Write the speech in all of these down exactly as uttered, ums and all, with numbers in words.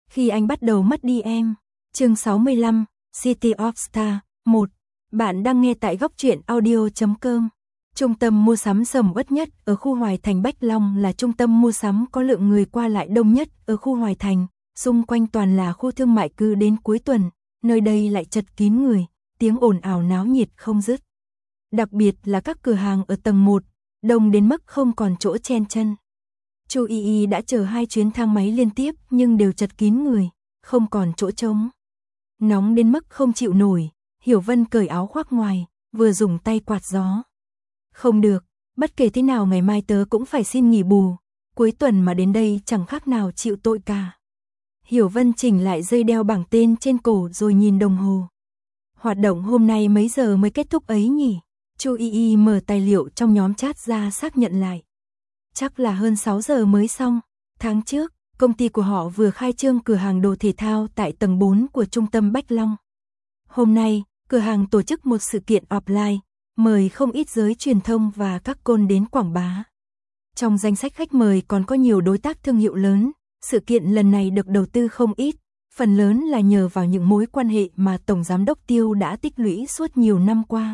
Khi anh bắt đầu mất đi em. Chương sáu mươi lăm, City of Stars. một. Bạn đang nghe tại góc truyện audio chấm com. Trung tâm mua sắm sầm uất nhất ở khu Hoài Thành Bách Long là trung tâm mua sắm có lượng người qua lại đông nhất ở khu Hoài Thành, xung quanh toàn là khu thương mại, cứ đến cuối tuần, nơi đây lại chật kín người, tiếng ồn ào náo nhiệt không dứt. Đặc biệt là các cửa hàng ở tầng một, đông đến mức không còn chỗ chen chân. Chu Y Y đã chờ hai chuyến thang máy liên tiếp nhưng đều chật kín người, không còn chỗ trống. Nóng đến mức không chịu nổi, Hiểu Vân cởi áo khoác ngoài, vừa dùng tay quạt gió. Không được, bất kể thế nào ngày mai tớ cũng phải xin nghỉ bù, cuối tuần mà đến đây chẳng khác nào chịu tội cả. Hiểu Vân chỉnh lại dây đeo bảng tên trên cổ rồi nhìn đồng hồ. Hoạt động hôm nay mấy giờ mới kết thúc ấy nhỉ? Chu Y Y mở tài liệu trong nhóm chat ra xác nhận lại. Chắc là hơn sáu giờ mới xong. Tháng trước, công ty của họ vừa khai trương cửa hàng đồ thể thao tại tầng bốn của trung tâm Bách Long. Hôm nay, cửa hàng tổ chức một sự kiện offline, mời không ít giới truyền thông và các côn đến quảng bá. Trong danh sách khách mời còn có nhiều đối tác thương hiệu lớn. Sự kiện lần này được đầu tư không ít, phần lớn là nhờ vào những mối quan hệ mà Tổng Giám đốc Tiêu đã tích lũy suốt nhiều năm qua.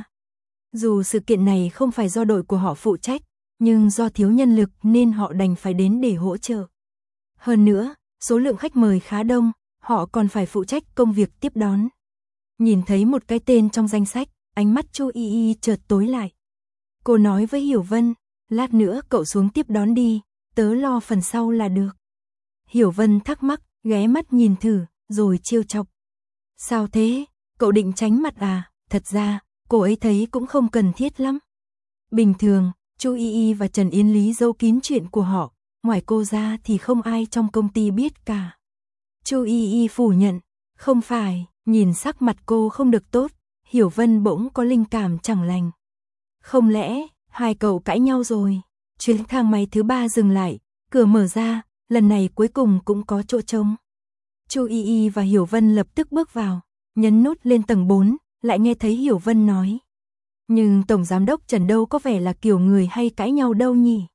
Dù sự kiện này không phải do đội của họ phụ trách, nhưng do thiếu nhân lực nên họ đành phải đến để hỗ trợ. Hơn nữa, số lượng khách mời khá đông, họ còn phải phụ trách công việc tiếp đón. Nhìn thấy một cái tên trong danh sách, ánh mắt Chu Y Y chợt tối lại. Cô nói với Hiểu Vân, lát nữa cậu xuống tiếp đón đi, tớ lo phần sau là được. Hiểu Vân thắc mắc, ghé mắt nhìn thử, rồi trêu chọc. Sao thế, cậu định tránh mặt à? Thật ra, cô ấy thấy cũng không cần thiết lắm. Bình thường, Chu Y Y và Trần Yến Lý giấu kín chuyện của họ, ngoài cô ra thì không ai trong công ty biết cả. Chu Y Y phủ nhận, không phải, nhìn sắc mặt cô không được tốt, Hiểu Vân bỗng có linh cảm chẳng lành. Không lẽ, hai cậu cãi nhau rồi? Chuyến thang máy thứ ba dừng lại, cửa mở ra, lần này cuối cùng cũng có chỗ trống. Chu Y Y và Hiểu Vân lập tức bước vào, nhấn nút lên tầng bốn, lại nghe thấy Hiểu Vân nói. Nhưng Tổng Giám đốc Trần đâu có vẻ là kiểu người hay cãi nhau đâu nhỉ?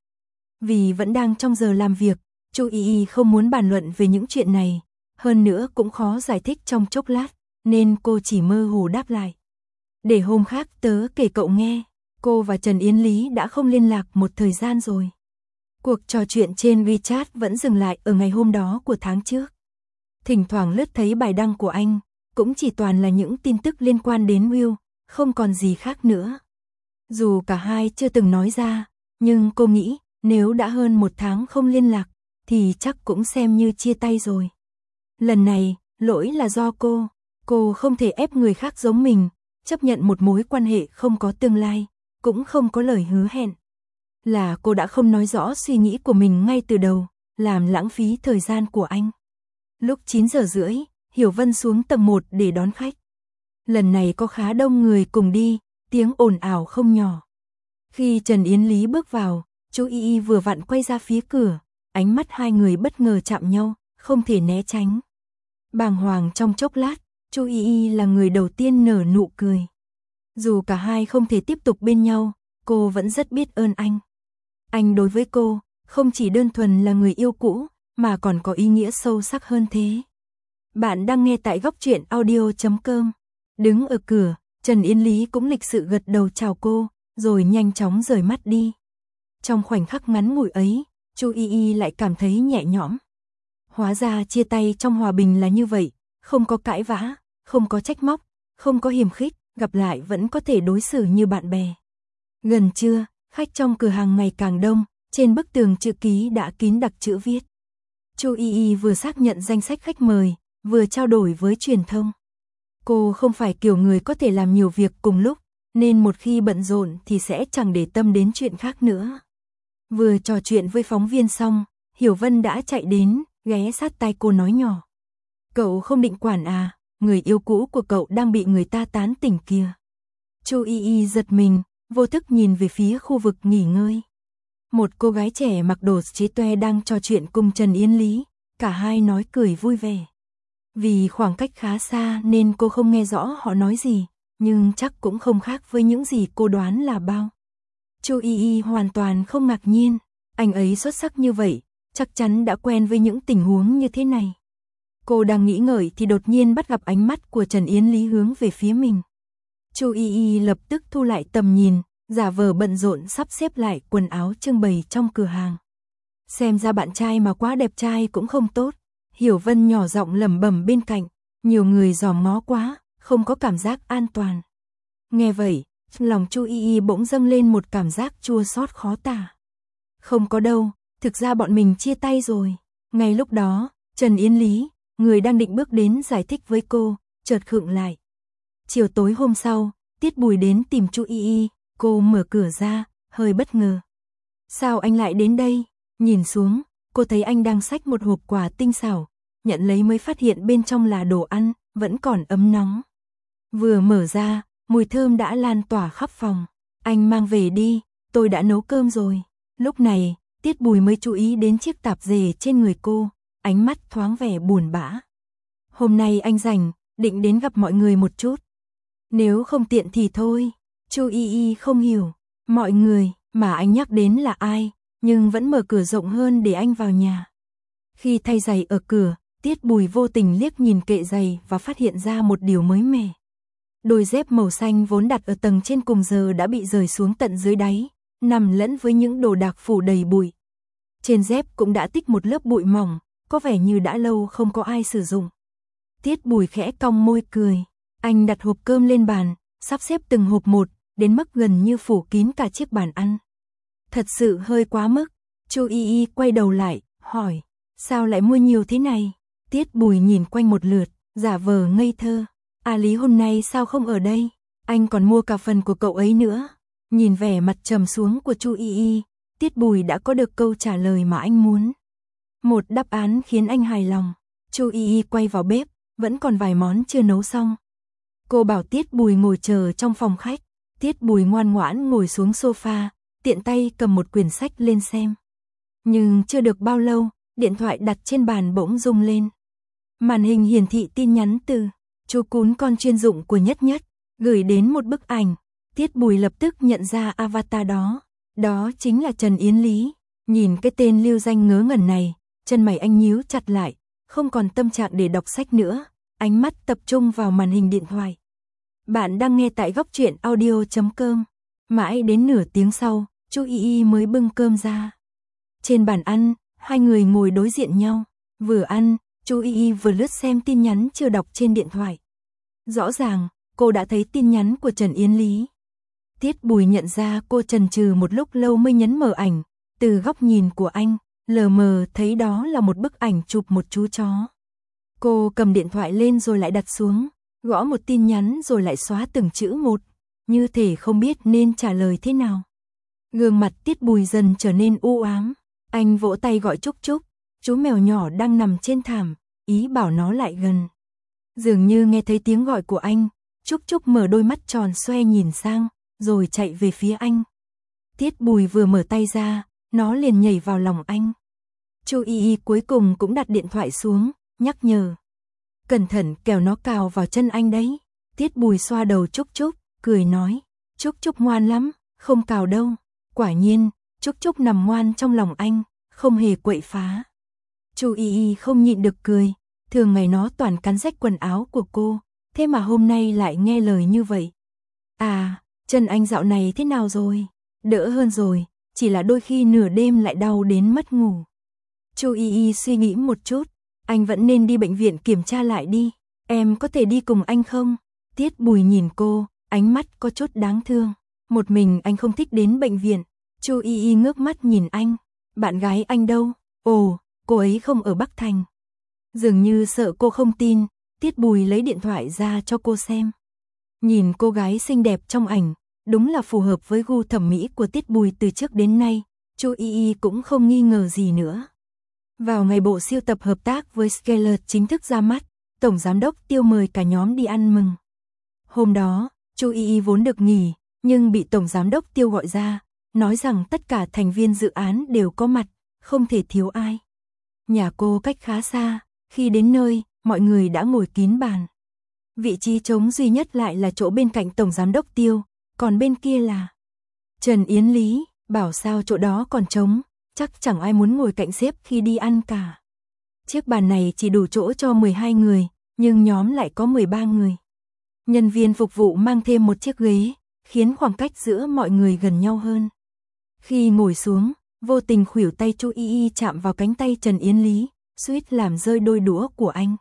Vì vẫn đang trong giờ làm việc, Chu Y Y không muốn bàn luận về những chuyện này, hơn nữa cũng khó giải thích trong chốc lát, nên cô chỉ mơ hồ đáp lại. Để hôm khác tớ kể cậu nghe, cô và Trần Yến Lý đã không liên lạc một thời gian rồi. Cuộc trò chuyện trên WeChat vẫn dừng lại ở ngày hôm đó của tháng trước. Thỉnh thoảng lướt thấy bài đăng của anh, cũng chỉ toàn là những tin tức liên quan đến Will, không còn gì khác nữa. Dù cả hai chưa từng nói ra, nhưng cô nghĩ nếu đã hơn một tháng không liên lạc, thì chắc cũng xem như chia tay rồi. Lần này, lỗi là do cô, cô không thể ép người khác giống mình, chấp nhận một mối quan hệ không có tương lai, cũng không có lời hứa hẹn. Là cô đã không nói rõ suy nghĩ của mình ngay từ đầu, làm lãng phí thời gian của anh. Lúc chín giờ rưỡi, Hiểu Vân xuống tầng một để đón khách. Lần này có khá đông người cùng đi, tiếng ồn ào không nhỏ. Khi Trần Yến Lý bước vào, Chu Y Y vừa vặn quay ra phía cửa, ánh mắt hai người bất ngờ chạm nhau, không thể né tránh. Bàng hoàng trong chốc lát, Chu Y Y là người đầu tiên nở nụ cười. Dù cả hai không thể tiếp tục bên nhau, cô vẫn rất biết ơn anh. Anh đối với cô, không chỉ đơn thuần là người yêu cũ, mà còn có ý nghĩa sâu sắc hơn thế. Bạn đang nghe tại góc truyện audio chấm com. Đứng ở cửa, Trần Yến Lý cũng lịch sự gật đầu chào cô, rồi nhanh chóng rời mắt đi. Trong khoảnh khắc ngắn ngủi ấy, Chu Y Y lại cảm thấy nhẹ nhõm. Hóa ra chia tay trong hòa bình là như vậy, không có cãi vã, không có trách móc, không có hiềm khích, gặp lại vẫn có thể đối xử như bạn bè. Gần trưa, khách trong cửa hàng ngày càng đông, trên bức tường chữ ký đã kín đặc chữ viết. Chu Y Y vừa xác nhận danh sách khách mời, vừa trao đổi với truyền thông. Cô không phải kiểu người có thể làm nhiều việc cùng lúc, nên một khi bận rộn thì sẽ chẳng để tâm đến chuyện khác nữa. Vừa trò chuyện với phóng viên xong, Hiểu Vân đã chạy đến, ghé sát tai cô nói nhỏ. Cậu không định quản à, người yêu cũ của cậu đang bị người ta tán tỉnh kìa. Chu Y Y giật mình, vô thức nhìn về phía khu vực nghỉ ngơi. Một cô gái trẻ mặc đồ chế toe đang trò chuyện cùng Trần Yến Lý, cả hai nói cười vui vẻ. Vì khoảng cách khá xa nên cô không nghe rõ họ nói gì, nhưng chắc cũng không khác với những gì cô đoán là bao. Chu Y Y hoàn toàn không ngạc nhiên, anh ấy xuất sắc như vậy, chắc chắn đã quen với những tình huống như thế này. Cô đang nghĩ ngợi thì đột nhiên bắt gặp ánh mắt của Trần Yến Lý hướng về phía mình. Chu Y Y lập tức thu lại tầm nhìn, giả vờ bận rộn sắp xếp lại quần áo trưng bày trong cửa hàng. Xem ra bạn trai mà quá đẹp trai cũng không tốt. Hiểu Vân nhỏ giọng lẩm bẩm bên cạnh, nhiều người dòm ngó quá, không có cảm giác an toàn. Nghe vậy, lòng Chu Y Y bỗng dâng lên một cảm giác chua xót khó tả. Không có đâu, thực ra bọn mình chia tay rồi. Ngay lúc đó, Trần Yến Lý, người đang định bước đến giải thích với cô, chợt khựng lại. Chiều tối hôm sau, Tiết Bùi đến tìm Chu Y Y, cô mở cửa ra, hơi bất ngờ. Sao anh lại đến đây? Nhìn xuống, cô thấy anh đang xách một hộp quà tinh xảo, nhận lấy mới phát hiện bên trong là đồ ăn, vẫn còn ấm nóng. Vừa mở ra, mùi thơm đã lan tỏa khắp phòng. Anh mang về đi, tôi đã nấu cơm rồi. Lúc này, Tiết Bùi mới chú ý đến chiếc tạp dề trên người cô, ánh mắt thoáng vẻ buồn bã. Hôm nay anh rảnh, định đến gặp mọi người một chút. Nếu không tiện thì thôi. Chu Y Y không hiểu, mọi người mà anh nhắc đến là ai, nhưng vẫn mở cửa rộng hơn để anh vào nhà. Khi thay giày ở cửa, Tiết Bùi vô tình liếc nhìn kệ giày và phát hiện ra một điều mới mẻ. Đôi dép màu xanh vốn đặt ở tầng trên cùng giờ đã bị rời xuống tận dưới đáy, nằm lẫn với những đồ đạc phủ đầy bụi. Trên dép cũng đã tích một lớp bụi mỏng, có vẻ như đã lâu không có ai sử dụng. Tiết Bùi khẽ cong môi cười, anh đặt hộp cơm lên bàn, sắp xếp từng hộp một, đến mức gần như phủ kín cả chiếc bàn ăn. Thật sự hơi quá mức. Chu Y Y quay đầu lại, hỏi, sao lại mua nhiều thế này? Tiết Bùi nhìn quanh một lượt, giả vờ ngây thơ. À Lý hôm nay sao không ở đây? Anh còn mua cả phần của cậu ấy nữa. Nhìn vẻ mặt trầm xuống của Chu Y Y, Tiết Bùi đã có được câu trả lời mà anh muốn. Một đáp án khiến anh hài lòng. Chu Y Y quay vào bếp, vẫn còn vài món chưa nấu xong. Cô bảo Tiết Bùi ngồi chờ trong phòng khách. Tiết Bùi ngoan ngoãn ngồi xuống sofa, tiện tay cầm một quyển sách lên xem. Nhưng chưa được bao lâu, điện thoại đặt trên bàn bỗng rung lên. Màn hình hiển thị tin nhắn từ chú cún con chuyên dụng của Nhất Nhất, gửi đến một bức ảnh. Tiết Bùi lập tức nhận ra avatar đó. Đó chính là Trần Yến Lý. Nhìn cái tên lưu danh ngớ ngẩn này, chân mày anh nhíu chặt lại, không còn tâm trạng để đọc sách nữa, ánh mắt tập trung vào màn hình điện thoại. Bạn đang nghe tại góc truyện audio chấm com. Mãi đến nửa tiếng sau, Chu Y Y mới bưng cơm ra. Trên bàn ăn, hai người ngồi đối diện nhau. Vừa ăn, Chu Y Y vừa lướt xem tin nhắn chưa đọc trên điện thoại. Rõ ràng, cô đã thấy tin nhắn của Trần Yến Lý. Tiết Bùi nhận ra cô chần chừ một lúc lâu mới nhấn mở ảnh. Từ góc nhìn của anh, lờ mờ thấy đó là một bức ảnh chụp một chú chó. Cô cầm điện thoại lên rồi lại đặt xuống, gõ một tin nhắn rồi lại xóa từng chữ một, như thể không biết nên trả lời thế nào. Gương mặt Tiết Bùi dần trở nên u ám. Anh vỗ tay gọi Trúc Trúc, chú mèo nhỏ đang nằm trên thảm, ý bảo nó lại gần. Dường như nghe thấy tiếng gọi của anh, Trúc Trúc mở đôi mắt tròn xoe nhìn sang, rồi chạy về phía anh. Tiết Bùi vừa mở tay ra, nó liền nhảy vào lòng anh. Chu Y Y cuối cùng cũng đặt điện thoại xuống, nhắc nhở. Cẩn thận kẻo nó cào vào chân anh đấy. Tiết Bùi xoa đầu Trúc Trúc, cười nói. Trúc Trúc ngoan lắm, không cào đâu. Quả nhiên, Trúc Trúc nằm ngoan trong lòng anh, không hề quậy phá. Chu Y Y không nhịn được cười, thường ngày nó toàn cắn rách quần áo của cô, thế mà hôm nay lại nghe lời như vậy. À, chân anh dạo này thế nào rồi? Đỡ hơn rồi, chỉ là đôi khi nửa đêm lại đau đến mất ngủ. Chu Y Y suy nghĩ một chút, anh vẫn nên đi bệnh viện kiểm tra lại đi, em có thể đi cùng anh không? Tiết Bùi nhìn cô, ánh mắt có chút đáng thương, một mình anh không thích đến bệnh viện. Chu Y Y ngước mắt nhìn anh, bạn gái anh đâu? Ồ, cô ấy không ở Bắc Thành. Dường như sợ cô không tin, Tiết Bùi lấy điện thoại ra cho cô xem. Nhìn cô gái xinh đẹp trong ảnh, đúng là phù hợp với gu thẩm mỹ của Tiết Bùi từ trước đến nay, Chu Y Y cũng không nghi ngờ gì nữa. Vào ngày bộ siêu tập hợp tác với Skeller chính thức ra mắt, Tổng Giám đốc Tiêu mời cả nhóm đi ăn mừng. Hôm đó, Chu Y Y vốn được nghỉ, nhưng bị Tổng Giám đốc Tiêu gọi ra, nói rằng tất cả thành viên dự án đều có mặt, không thể thiếu ai. Nhà cô cách khá xa, khi đến nơi, mọi người đã ngồi kín bàn. Vị trí trống duy nhất lại là chỗ bên cạnh Tổng Giám đốc Tiêu, còn bên kia là Trần Yến Lý, bảo sao chỗ đó còn trống, chắc chẳng ai muốn ngồi cạnh sếp khi đi ăn cả. Chiếc bàn này chỉ đủ chỗ cho mười hai người, nhưng nhóm lại có mười ba người. Nhân viên phục vụ mang thêm một chiếc ghế, khiến khoảng cách giữa mọi người gần nhau hơn. Khi ngồi xuống, vô tình khuỷu tay Chu Y Y chạm vào cánh tay Trần Yến Lý, suýt làm rơi đôi đũa của anh.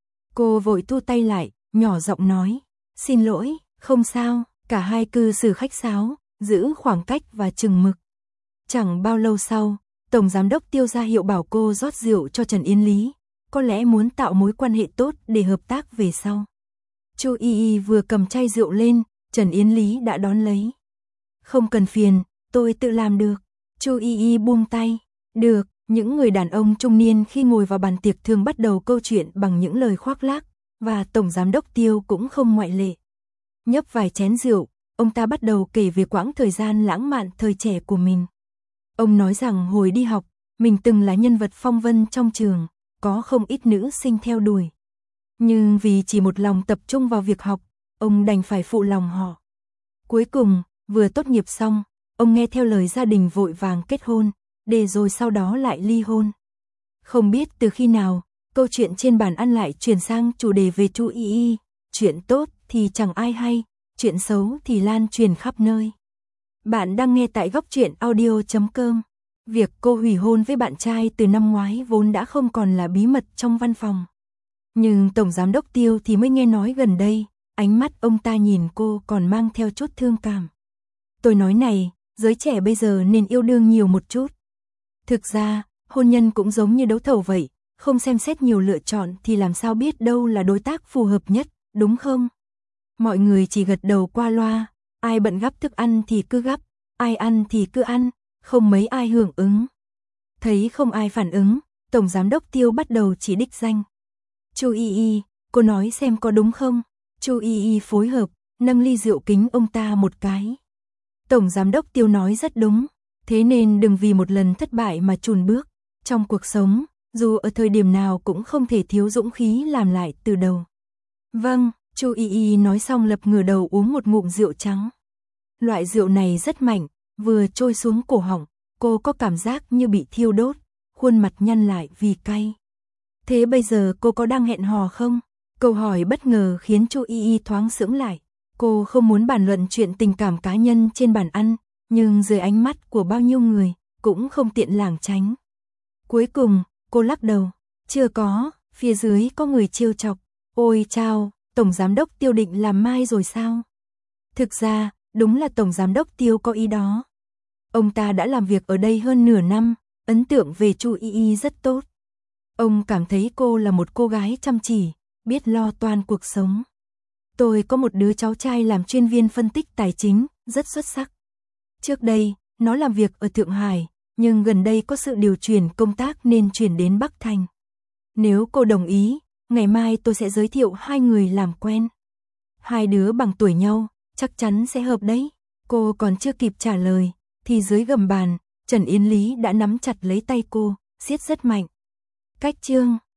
Cô vội thu tay lại, nhỏ giọng nói, xin lỗi, không sao, cả hai cư xử khách sáo, giữ khoảng cách và chừng mực. Chẳng bao lâu sau, Tổng Giám đốc Tiêu ra hiệu bảo cô rót rượu cho Trần Yến Lý, có lẽ muốn tạo mối quan hệ tốt để hợp tác về sau. Chu Y Y vừa cầm chai rượu lên, Trần Yến Lý đã đón lấy. Không cần phiền, tôi tự làm được. Chu Y Y buông tay. Được, những người đàn ông trung niên khi ngồi vào bàn tiệc thường bắt đầu câu chuyện bằng những lời khoác lác, và Tổng Giám đốc Tiêu cũng không ngoại lệ. Nhấp vài chén rượu, ông ta bắt đầu kể về quãng thời gian lãng mạn thời trẻ của mình. Ông nói rằng hồi đi học, mình từng là nhân vật phong vân trong trường, có không ít nữ sinh theo đuổi. Nhưng vì chỉ một lòng tập trung vào việc học, ông đành phải phụ lòng họ. Cuối cùng, vừa tốt nghiệp xong, ông nghe theo lời gia đình vội vàng kết hôn, để rồi sau đó lại ly hôn. Không biết từ khi nào, câu chuyện trên bàn ăn lại chuyển sang chủ đề về Chu Y Y, chuyện tốt thì chẳng ai hay, chuyện xấu thì lan truyền khắp nơi. Bạn đang nghe tại góc truyện audio chấm com. Việc cô hủy hôn với bạn trai từ năm ngoái vốn đã không còn là bí mật trong văn phòng. Nhưng Tổng Giám đốc Tiêu thì mới nghe nói gần đây, ánh mắt ông ta nhìn cô còn mang theo chút thương cảm. Tôi nói này, giới trẻ bây giờ nên yêu đương nhiều một chút. Thực ra, hôn nhân cũng giống như đấu thầu vậy, không xem xét nhiều lựa chọn thì làm sao biết đâu là đối tác phù hợp nhất, đúng không? Mọi người chỉ gật đầu qua loa, ai bận gắp thức ăn thì cứ gắp, ai ăn thì cứ ăn, không mấy ai hưởng ứng. Thấy không ai phản ứng, Tổng Giám đốc Tiêu bắt đầu chỉ đích danh. Chu Y Y, cô nói xem có đúng không? Chu Y Y phối hợp, nâng ly rượu kính ông ta một cái. Tổng Giám đốc Tiêu nói rất đúng, thế nên đừng vì một lần thất bại mà chùn bước. Trong cuộc sống, dù ở thời điểm nào cũng không thể thiếu dũng khí làm lại từ đầu. Vâng, Chu Y Y nói xong lập ngửa đầu uống một ngụm rượu trắng. Loại rượu này rất mạnh, vừa trôi xuống cổ họng, cô có cảm giác như bị thiêu đốt, khuôn mặt nhăn lại vì cay. Thế bây giờ cô có đang hẹn hò không? Câu hỏi bất ngờ khiến Chu Y Y thoáng sững lại. Cô không muốn bàn luận chuyện tình cảm cá nhân trên bàn ăn, nhưng dưới ánh mắt của bao nhiêu người, cũng không tiện lảng tránh. Cuối cùng, cô lắc đầu. Chưa có, phía dưới có người trêu chọc. Ôi chao, Tổng Giám đốc Tiêu định làm mai rồi sao? Thực ra, đúng là Tổng Giám đốc Tiêu có ý đó. Ông ta đã làm việc ở đây hơn nửa năm, ấn tượng về Chu Y Y rất tốt. Ông cảm thấy cô là một cô gái chăm chỉ, biết lo toan cuộc sống. Tôi có một đứa cháu trai làm chuyên viên phân tích tài chính, rất xuất sắc. Trước đây, nó làm việc ở Thượng Hải, nhưng gần đây có sự điều chuyển công tác nên chuyển đến Bắc Thành. Nếu cô đồng ý, ngày mai tôi sẽ giới thiệu hai người làm quen. Hai đứa bằng tuổi nhau, chắc chắn sẽ hợp đấy. Cô còn chưa kịp trả lời, thì dưới gầm bàn, Trần Yến Lý đã nắm chặt lấy tay cô, siết rất mạnh. Cách chương